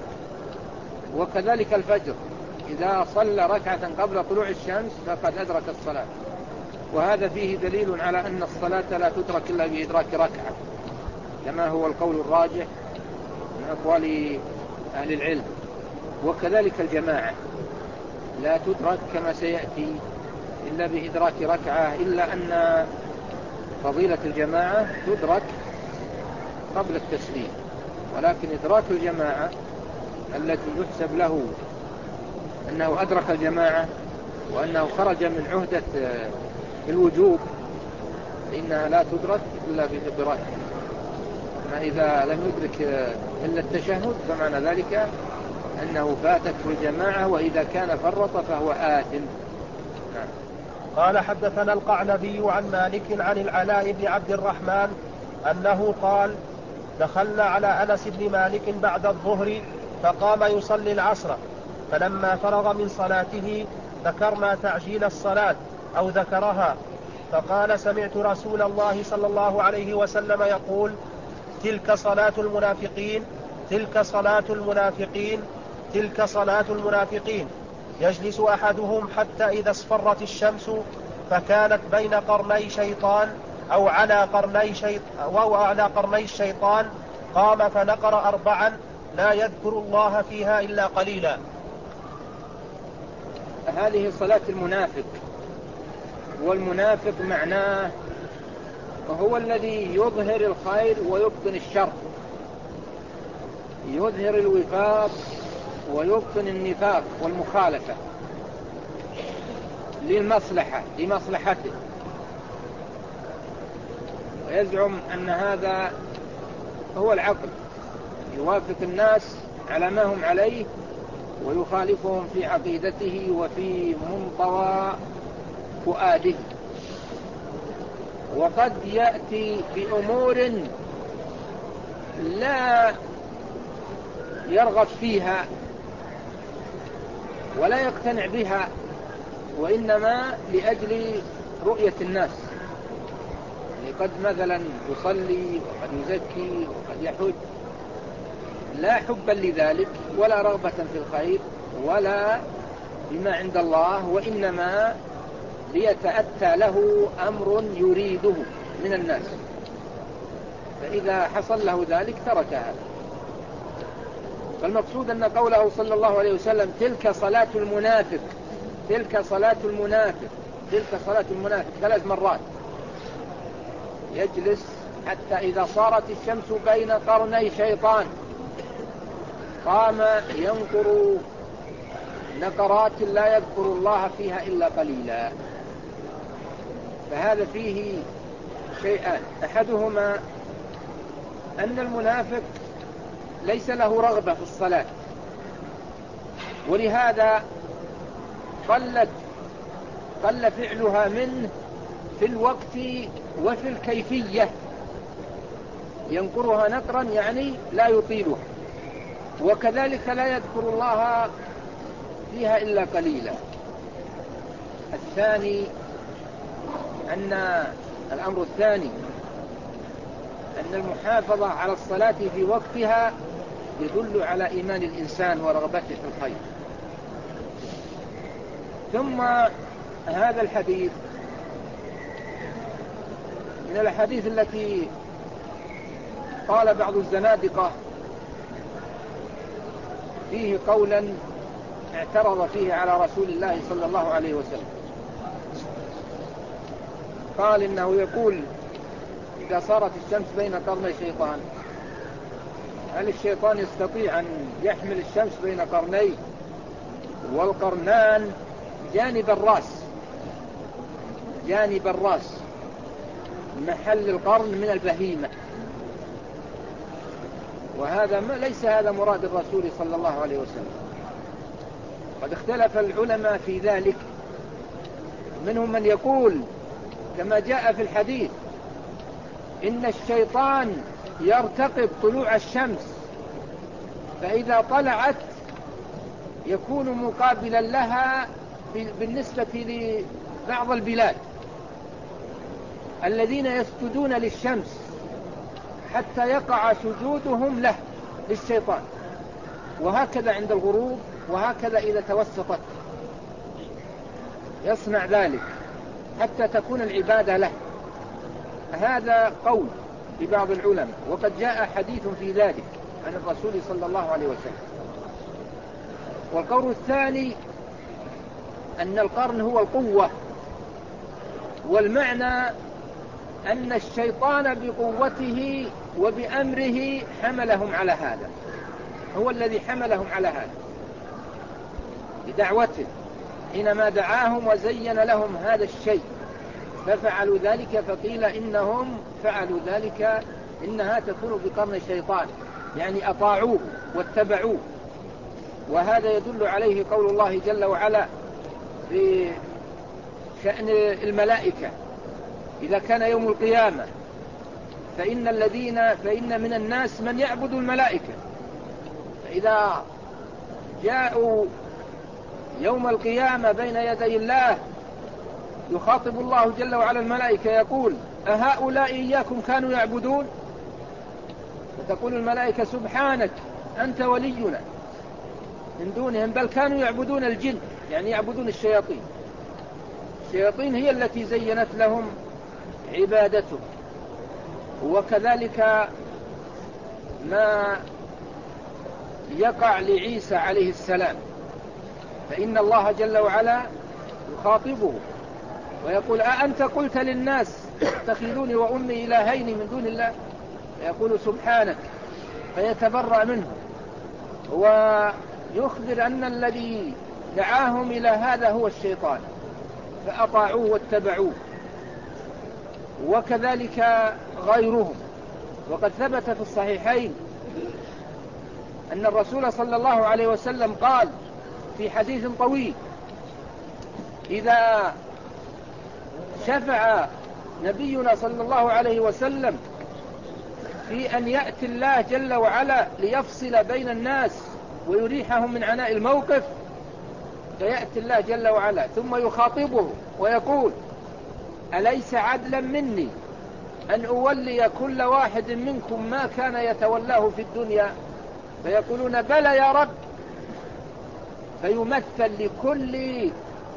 وكذلك الفجر إذا صلى ركعة قبل طلوع الشمس فقد أدرك الصلاة. وهذا فيه دليل على أن الصلاة لا تدرك إلا بإدراك ركعة، كما هو القول الراجح من أقوال أهل العلم. وكذلك الجماعة لا تدرك كما سيأتي إلا بإدراك ركعة، إلا أن فضيلة الجماعة تدرك قبل التسليم. ولكن إدراك الجماعة التي يحسب له أنه أدرك الجماعة وأنه خرج من عهدة الوجوب إنها لا تدرك إلا بإدراك. ما إذا لم يدرك إلا التشهد فمعنى ذلك أنه فاتته الجماعة، وإذا كان فرط فهو آثم. نعم. قال حدثنا القعنبي عن مالك عن العلاء بن عبد الرحمن أنه قال دخلنا على أنس بن مالك بعد الظهر فقام يصلي العصر، فلما فرغ من صلاته ذكرنا تعجيل الصلاة أو ذكرها، فقال سمعت رسول الله صلى الله عليه وسلم يقول تلك صلاة المنافقين تلك صلاة المنافقين تلك صلاة المنافقين يجلس أحدهم حتى إذا اصفرت الشمس فكانت بين قرني شيطان أو على قرني, شيط أو على قرني الشيطان قام فنقر أربعا لا يذكر الله فيها إلا قليلا. هذه صلاة المنافق. والمنافق معناه وهو الذي يظهر الخير ويبطن الشر، يظهر الوفاق ويبطن النفاق والمخالفة للمصلحة لمصلحته، ويزعم أن هذا هو العقل، يوافق الناس على ما هم عليه ويخالفهم في عقيدته وفي منطوى فؤاده. وقد يأتي بأمور لا يرغب فيها ولا يقتنع بها، وإنما لأجل رؤية الناس. يعني قد مثلا يصلي وقد يزكي وقد يحج لا حبا لذلك ولا رغبة في الخير ولا بما عند الله، وإنما ليتأتى له أمر يريده من الناس، فإذا حصل له ذلك ترك هذا. فالمقصود أن قوله صلى الله عليه وسلم تلك صلاة المنافق تلك صلاة المنافق تلك صلاة المنافق ثلاث مرات، يجلس حتى إذا صارت الشمس بين قرني شيطان قام ينقر نقرات لا يذكر الله فيها إلا قليلا. فهذا فيه شيئان، أحدهما أن المنافق ليس له رغبة في الصلاة، ولهذا قلت قل فعلها منه في الوقت وفي الكيفية، ينقرها نقرا يعني لا يطيلها، وكذلك لا يذكر الله فيها إلا قليلا. الثاني أن الأمر الثاني أن المحافظة على الصلاة في وقتها يدل على إيمان الإنسان ورغبته في الخير. ثم هذا الحديث من الأحاديث التي قال بعض الزنادقة فيه قولا اعترض فيه على رسول الله صلى الله عليه وسلم. قال إنه يقول إذا صارت الشمس بين قرني شيطان، هل الشيطان يستطيع أن يحمل الشمس بين قرنيه؟ والقرنان جانب الرأس جانب الرأس محل القرن من البهيمة، وهذا ما ليس هذا مراد الرسول صلى الله عليه وسلم. قد اختلف العلماء في ذلك، منهم من يقول كما جاء في الحديث إن الشيطان يرتقب طلوع الشمس، فإذا طلعت يكون مقابلا لها بالنسبة لبعض البلاد الذين يسجدون للشمس حتى يقع سجودهم له للشيطان، وهكذا عند الغروب، وهكذا إذا توسطت يصنع ذلك حتى تكون العبادة له. هذا قول لبعض العلماء، وقد جاء حديث في ذلك عن الرسول صلى الله عليه وسلم. والقول الثاني أن القرن هو القوة، والمعنى أن الشيطان بقوته وبأمره حملهم على هذا، هو الذي حملهم على هذا بدعوته، حينما دعاهم وزين لهم هذا الشيء ففعلوا ذلك، فقيل إنهم فعلوا ذلك إنها تكون بقرن الشيطان، يعني أطاعوه واتبعوه. وهذا يدل عليه قول الله جل وعلا في شأن الملائكة: إذا كان يوم القيامة فإن الذين فإن من الناس من يعبد الملائكة، فإذا جاءوا يوم القيامة بين يدي الله يخاطب الله جل وعلا الملائكة يقول: أهؤلاء إياكم كانوا يعبدون؟ فتقول الملائكة: سبحانك أنت ولينا من دونهم، بل كانوا يعبدون الجن، يعني يعبدون الشياطين. الشياطين هي التي زينت لهم عبادته. وكذلك ما يقع لعيسى عليه السلام، فإن الله جل وعلا يخاطبه ويقول: أأنت قلت للناس اتخذوني وأمي إلهين من دون الله؟ فيقول: سبحانك، فيتبرأ منه ويخبر أن الذي دعاهم إلى هذا هو الشيطان، فأطاعوه واتبعوه. وكذلك غيرهم. وقد ثبت في الصحيحين أن الرسول صلى الله عليه وسلم قال في حديث طويل: إذا شفع نبينا صلى الله عليه وسلم في أن يأتي الله جل وعلا ليفصل بين الناس ويريحهم من عناء الموقف، فيأتي الله جل وعلا ثم يخاطبه ويقول: أليس عدلا مني أن أولي كل واحد منكم ما كان يتولاه في الدنيا؟ فيقولون: بلى يا رب. فيمثل لكل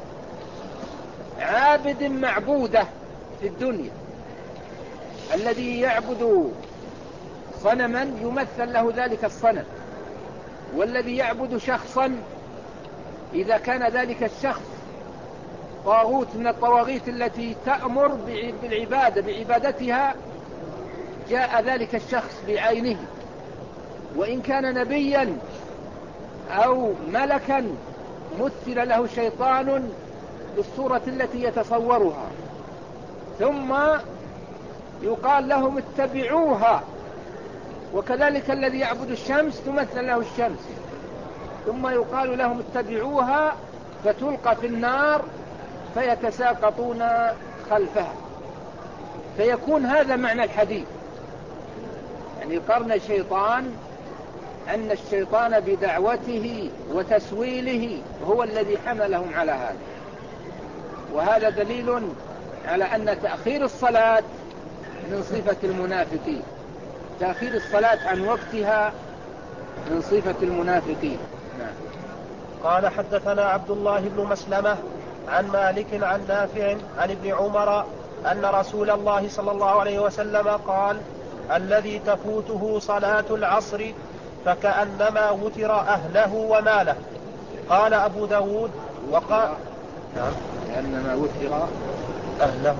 عابد معبودة في الدنيا، الذي يعبد صنما يمثل له ذلك الصنم، والذي يعبد شخصا إذا كان ذلك الشخص طاغوت من الطواغيت التي تأمر بالعبادة بعبادتها جاء ذلك الشخص بعينه. وإن كان نبيا أو ملكا مثل له شيطان بالصورة التي يتصورها، ثم يقال لهم اتبعوها. وكذلك الذي يعبد الشمس تمثل له الشمس، ثم يقال لهم اتبعوها، فتلقى في النار فيتساقطون خلفها. فيكون هذا معنى الحديث، يعني قرن الشيطان أن الشيطان بدعوته وتسويله هو الذي حملهم على هذا. وهذا دليل على أن تأخير الصلاة من صفة المنافقين، تأخير الصلاة عن وقتها من صفة المنافقين. نعم. قال: حدثنا عبد الله بن مسلمة عن مالك عن نافع عن ابن عمر أن رسول الله صلى الله عليه وسلم قال: الذي تفوته صلاة العصر فكأنما وتر أهله وماله. قال أبو داود: وقال نعم كأنما وتر أهله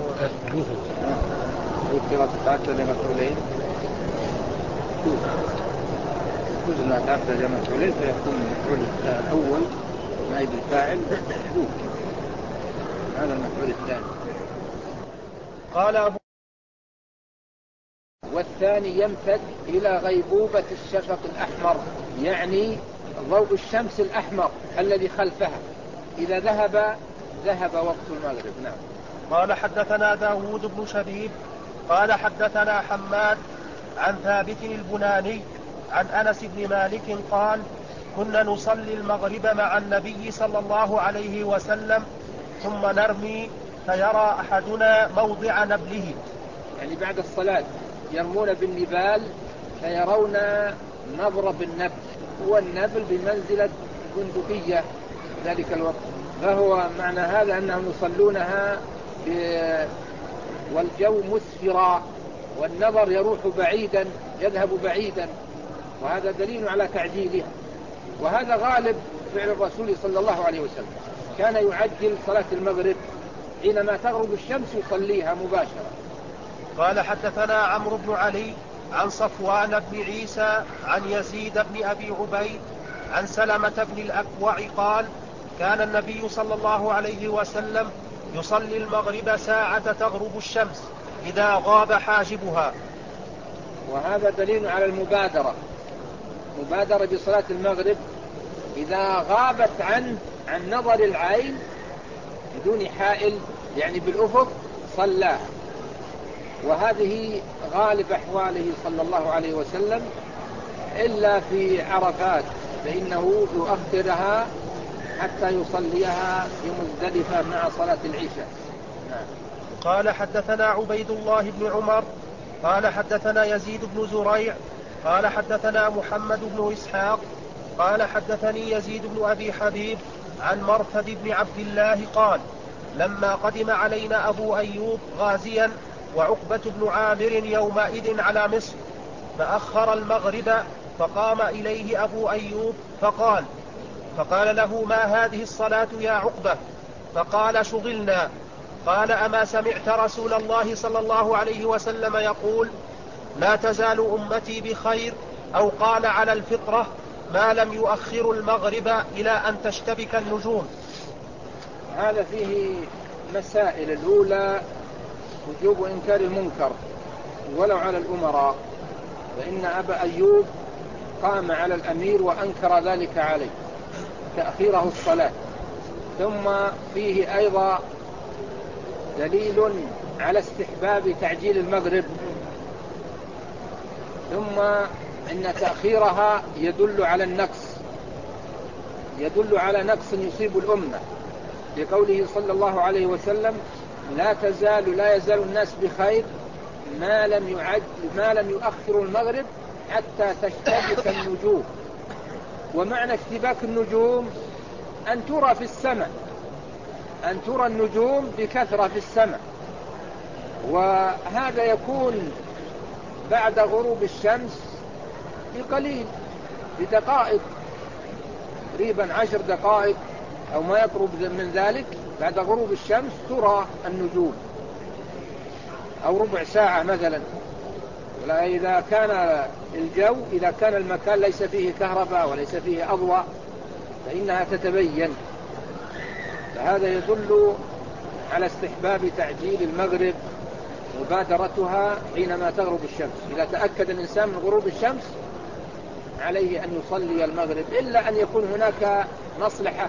وتر تعدد مفعولين، كل ما تعدد مفعولين فيكون المفعول الأول نائب الفاعل محذوف، هذا المفعول الثاني. قال أبو والثاني يمتد إلى غيبوبة الشفق الأحمر، يعني ضوء الشمس الأحمر الذي خلفها، إذا ذهب ذهب وقت المغرب. نعم. قال: حدثنا داود بن شبيب قال حدثنا حماد عن ثابت البناني عن أنس بن مالك قال كنا نصلي المغرب مع النبي صلى الله عليه وسلم ثم نرمي فيرى أحدنا موضع نبله، يعني بعد الصلاة يرمون بالنبال فيرون مضرب النبل، هو النبل بمنزلة بندقية ذلك الوقت، فهو معنى هذا أنهم يصلونها والجو مسفرا والنظر يروح بعيدا يذهب بعيدا، وهذا دليل على تعجيله. وهذا غالب فعل الرسول صلى الله عليه وسلم، كان يعجل صلاة المغرب حينما تغرب الشمس يصليها مباشرة. قال حدثنا عمرو بن علي عن صفوان بن عيسى عن يزيد بن أبي عبيد عن سلمة بن الأكوع قال كان النبي صلى الله عليه وسلم يصلي المغرب ساعة تغرب الشمس إذا غاب حاجبها. وهذا دليل على المبادرة، مبادرة بصلاة المغرب إذا غابت عن عن نظر العين بدون حائل يعني بالأفق صلاها، وهذه غالب أحواله صلى الله عليه وسلم، إلا في عرفات فإنه يؤخرها حتى يصليها في مزدلفة مع صلاة العشاء. قال حدثنا عبيد الله بن عمر قال حدثنا يزيد بن زريع قال حدثنا محمد بن إسحاق قال حدثني يزيد بن أبي حبيب عن مرثد بن عبد الله قال لما قدم علينا أبو أيوب غازيا وعقبة بن عامر يومئذ على مصر فأخر المغرب فقام إليه أبو أيوب فقال فقال له ما هذه الصلاة يا عقبة؟ فقال شغلنا. قال أما سمعت رسول الله صلى الله عليه وسلم يقول لا تزال أمتي بخير أو قال على الفطرة ما لم يؤخر المغرب إلى أن تشتبك النجوم؟ هذا فيه مسائل. الأولى وجوب إنكار المنكر ولو على الأمراء، فإن أبا أيوب قام على الأمير وأنكر ذلك عليه تأخيره الصلاة. ثم فيه أيضا دليل على استحباب تعجيل المغرب، ثم إن تأخيرها يدل على النقص، يدل على نقص يصيب الأمة، لقوله صلى الله عليه وسلم لا تزال لا يزال الناس بخير ما لم يعد ما لم يؤخر المغرب حتى تشتبك النجوم. ومعنى اشتباك النجوم أن ترى في السماء، أن ترى النجوم بكثرة في السماء، وهذا يكون بعد غروب الشمس بقليل بدقائق، تقريبا عشر دقائق أو ما يقرب من ذلك بعد غروب الشمس ترى النجوم، أو ربع ساعة مثلا. ولا إذا كان الجو إذا كان المكان ليس فيه كهرباء وليس فيه أضواء فإنها تتبين. فهذا يدل على استحباب تعجيل المغرب مبادرتها حينما تغرب الشمس. إذا تأكد الإنسان من غروب الشمس عليه أن يصلي المغرب، إلا أن يكون هناك مصلحة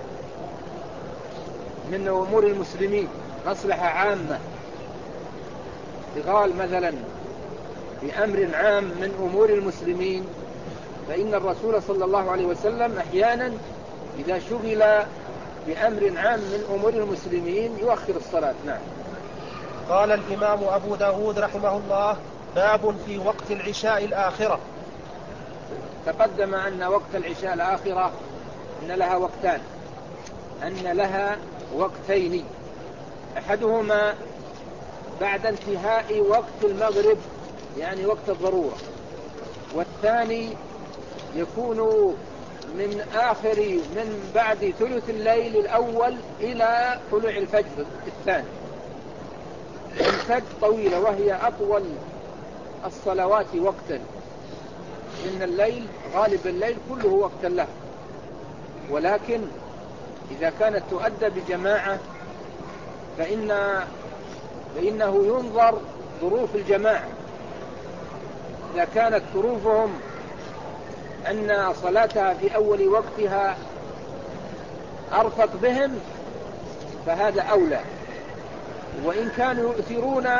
من أمور المسلمين، مصلحة عامة، اشتغال مثلا بأمر عام من أمور المسلمين، فإن الرسول صلى الله عليه وسلم أحيانا إذا شغل بأمر عام من أمور المسلمين يؤخر الصلاة. نعم. قال الإمام أبو داود رحمه الله باب في وقت العشاء الآخرة. تقدم أن وقت العشاء الآخرة أن لها وقتان، أن لها وقتين، أحدهما بعد انتهاء وقت المغرب يعني وقت الضرورة، والثاني يكون من آخر من بعد ثلث الليل الأول إلى طلوع الفجر الثاني، تمتد طويلة وهي أطول الصلوات وقتا، إن الليل غالب الليل كله وقتا له، ولكن إذا كانت تؤدى بجماعة فإن فإنه ينظر ظروف الجماعة. إذا كانت ظروفهم أن صلاتها في أول وقتها أرفق بهم فهذا أولى، وإن كانوا يؤثرون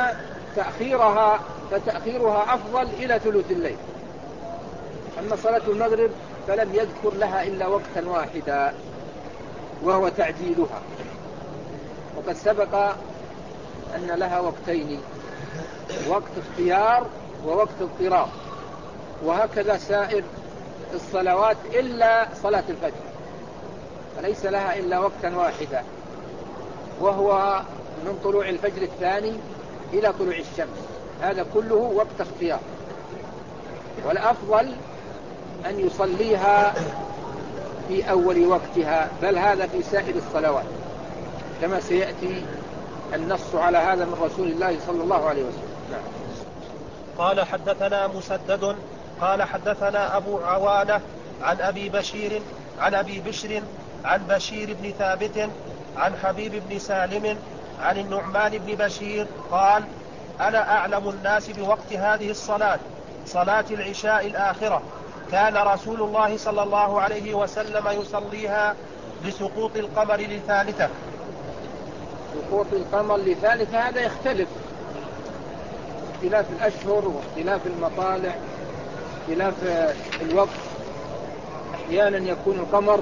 تأخيرها فتأخيرها أفضل إلى ثلث الليل. أما صلاة المغرب فلم يذكر لها إلا وقتا واحدا وهو تعجيلها، وقد سبق أن لها وقتين، وقت اختيار ووقت اضطرار، وهكذا سائر الصلوات إلا صلاة الفجر، فليس لها إلا وقتا واحدا وهو من طلوع الفجر الثاني إلى طلوع الشمس، هذا كله وقت اختيار. والأفضل أن يصليها في أول وقتها، بل هذا في سائر الصلوات كما سيأتي النص على هذا من رسول الله صلى الله عليه وسلم. نعم. قال حدثنا مسدد قال حدثنا أبو عوانة عن أبي بشير عن أبي بشر عن بشير بن ثابت عن حبيب بن سالم عن النعمان بن بشير قال: أنا أعلم الناس بوقت هذه الصلاة، صلاة العشاء الآخرة، كان رسول الله صلى الله عليه وسلم يصليها لسقوط القمر للثالثة. سقوط القمر للثالثة هذا يختلف، اختلاف الأشهر واختلاف المطالع، اختلاف الوقت. أحيانا يكون القمر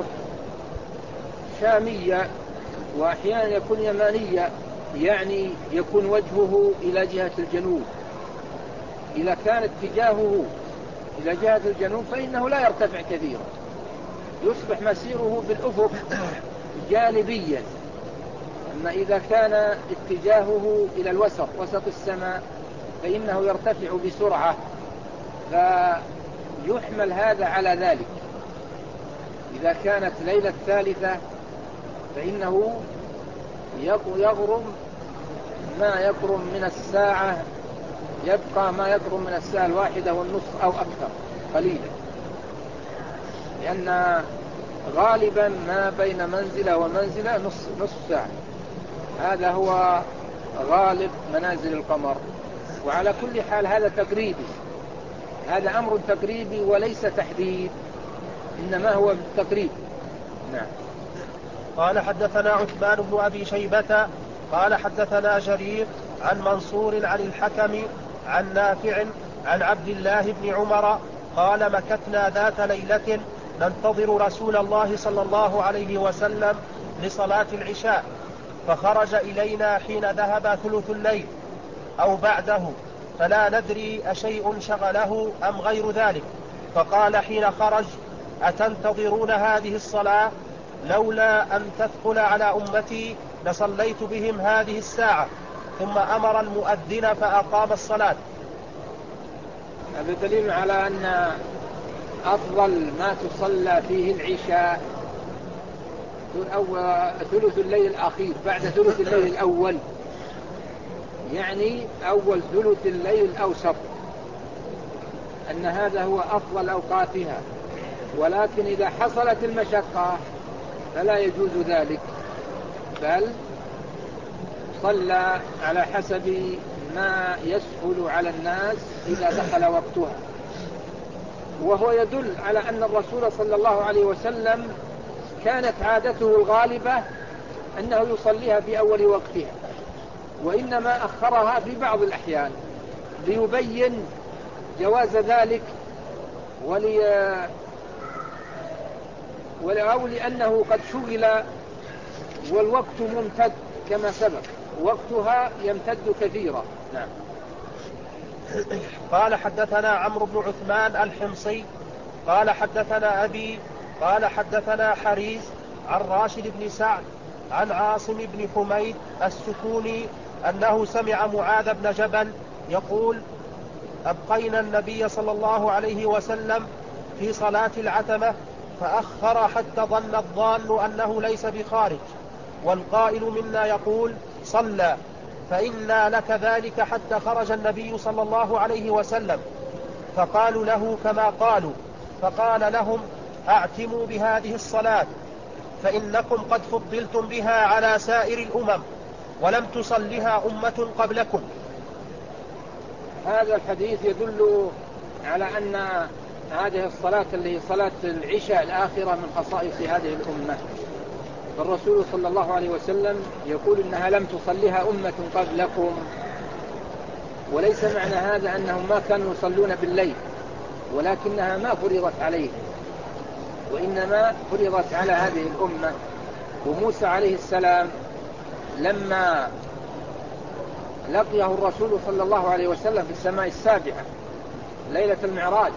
شامية وأحيانا يكون يمانية، يعني يكون وجهه إلى جهة الجنوب. إذا كان اتجاهه إلى جهة الجنوب فإنه لا يرتفع كثيرا، يصبح مسيره بالأفق جانبيا. أما إذا كان اتجاهه إلى الوسط وسط السماء فإنه يرتفع بسرعة، فيحمل هذا على ذلك. إذا كانت ليلة ثالثة فإنه يغرم ما يقرم من الساعة، يبقى ما يقرم من الساعة الواحدة والنصف أو أكثر قليلا، لأن غالبا ما بين منزلة ومنزلة نصف, نصف ساعة، هذا هو غالب منازل القمر. وعلى كل حال هذا تقريبي، هذا أمر تقريبي وليس تحديد، إنما هو تقريب. نعم. قال حدثنا عثمان بن أبي شيبة قال حدثنا جرير عن منصور عن الحكم عن نافع عن عبد الله بن عمر قال: مكثنا ذات ليلة ننتظر رسول الله صلى الله عليه وسلم لصلاة العشاء، فخرج إلينا حين ذهب ثلث الليل أو بعده، فلا ندري أشيء شغله أم غير ذلك، فقال حين خرج: أتنتظرون هذه الصلاة؟ لولا أن تثقل على أمتي لصليت بهم هذه الساعة. ثم أمر المؤذن فأقام الصلاة. هذا دليل على أن أفضل ما تصلى فيه العشاء ثلث الليل الأخير بعد ثلث الليل الأول، يعني أول ثلث الليل الأوسط، أن هذا هو أفضل أوقاتها. ولكن إذا حصلت المشقة فلا يجوز ذلك، بل صلى على حسب ما يسهل على الناس إذا دخل وقتها. وهو يدل على أن الرسول صلى الله عليه وسلم كانت عادته الغالبة أنه يصليها في أول وقتها، وإنما أخرها في بعض الأحيان ليبين جواز ذلك، ولي أو لأنه قد شغل والوقت ممتد كما سبق، وقتها يمتد كثيرا. نعم. قال حدثنا عمرو بن عثمان الحمصي قال حدثنا أبي قال حدثنا حريز عن راشد بن سعد عن عاصم بن حميد السكوني أنه سمع معاذ بن جبل يقول: أبقينا النبي صلى الله عليه وسلم في صلاة العتمة فأخر حتى ظن الظان أنه ليس بخارج، والقائل منا يقول: صلى، فإنا لك ذلك حتى خرج النبي صلى الله عليه وسلم، فقالوا له كما قالوا، فقال لهم: أعتموا بهذه الصلاة، فإنكم قد فضلتم بها على سائر الأمم، ولم تصلها أمة قبلكم. هذا الحديث يدل على أن هذه الصلاة اللي هي صلاة العشاء الآخرة من خصائص هذه الأمة، فالرسول صلى الله عليه وسلم يقول إنها لم تصلها أمة قبلكم، وليس معنى هذا أنهم ما كانوا يصلون بالليل، ولكنها ما فرضت عليهم، وإنما فرضت على هذه الأمة. وموسى عليه السلام لما لقيه الرسول صلى الله عليه وسلم في السماء السابعة ليلة المعراج،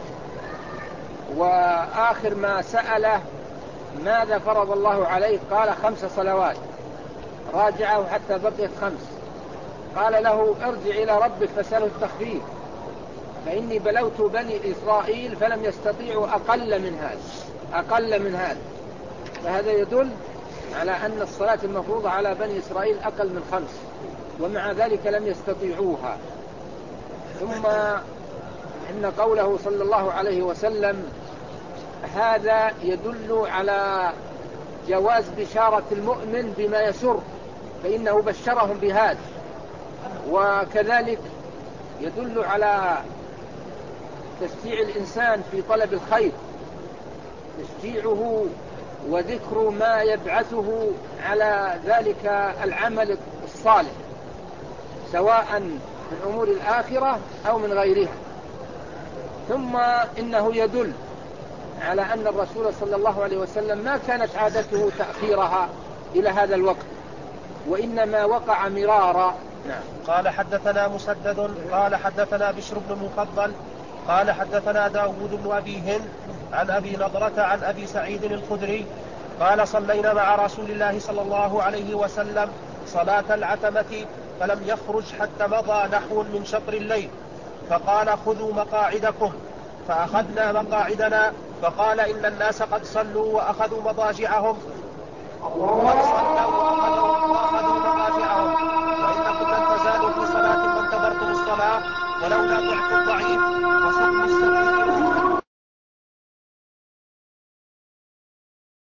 وآخر ما سأله ماذا فرض الله عليه قال خمس صلوات، راجعه حتى بقيت خمس، قال له ارجع إلى ربك فسأله التخفيف، فإني بلوت بني إسرائيل فلم يستطيعوا أقل من هذا أقل من هذا فهذا يدل على أن الصلاة المفروضة على بني إسرائيل أقل من خمس، ومع ذلك لم يستطيعوها. ثم إن قوله صلى الله عليه وسلم هذا يدل على جواز بشارة المؤمن بما يسر، فإنه بشرهم بهذا، وكذلك يدل على تشجيع الإنسان في طلب الخير، تشجيعه وذكر ما يبعثه على ذلك العمل الصالح سواء من أمور الآخرة أو من غيرها. ثم إنه يدل على أن الرسول صلى الله عليه وسلم ما كانت عادته تأخيرها إلى هذا الوقت، وإنما وقع مرارا. نعم. قال حدثنا مسدد قال حدثنا بشر بن المفضل قال حدثنا داود بن أبي هند عن أبي نضرة عن أبي سعيد الخدري قال صلينا مع رسول الله صلى الله عليه وسلم صلاة العتمة فلم يخرج حتى مضى نحو من شطر الليل، فقال خذوا مقاعدكم، فأخذنا مقاعدنا، فقال إن الناس قد صلوا وأخذوا مضاجعهم قد صلوا وأخذوا, وأخذوا مضاجعهم، وإنكم لن تزالوا في صلاة ما انتظرتم الصلاة ولولا ضعف الضعيف وسقم السقيم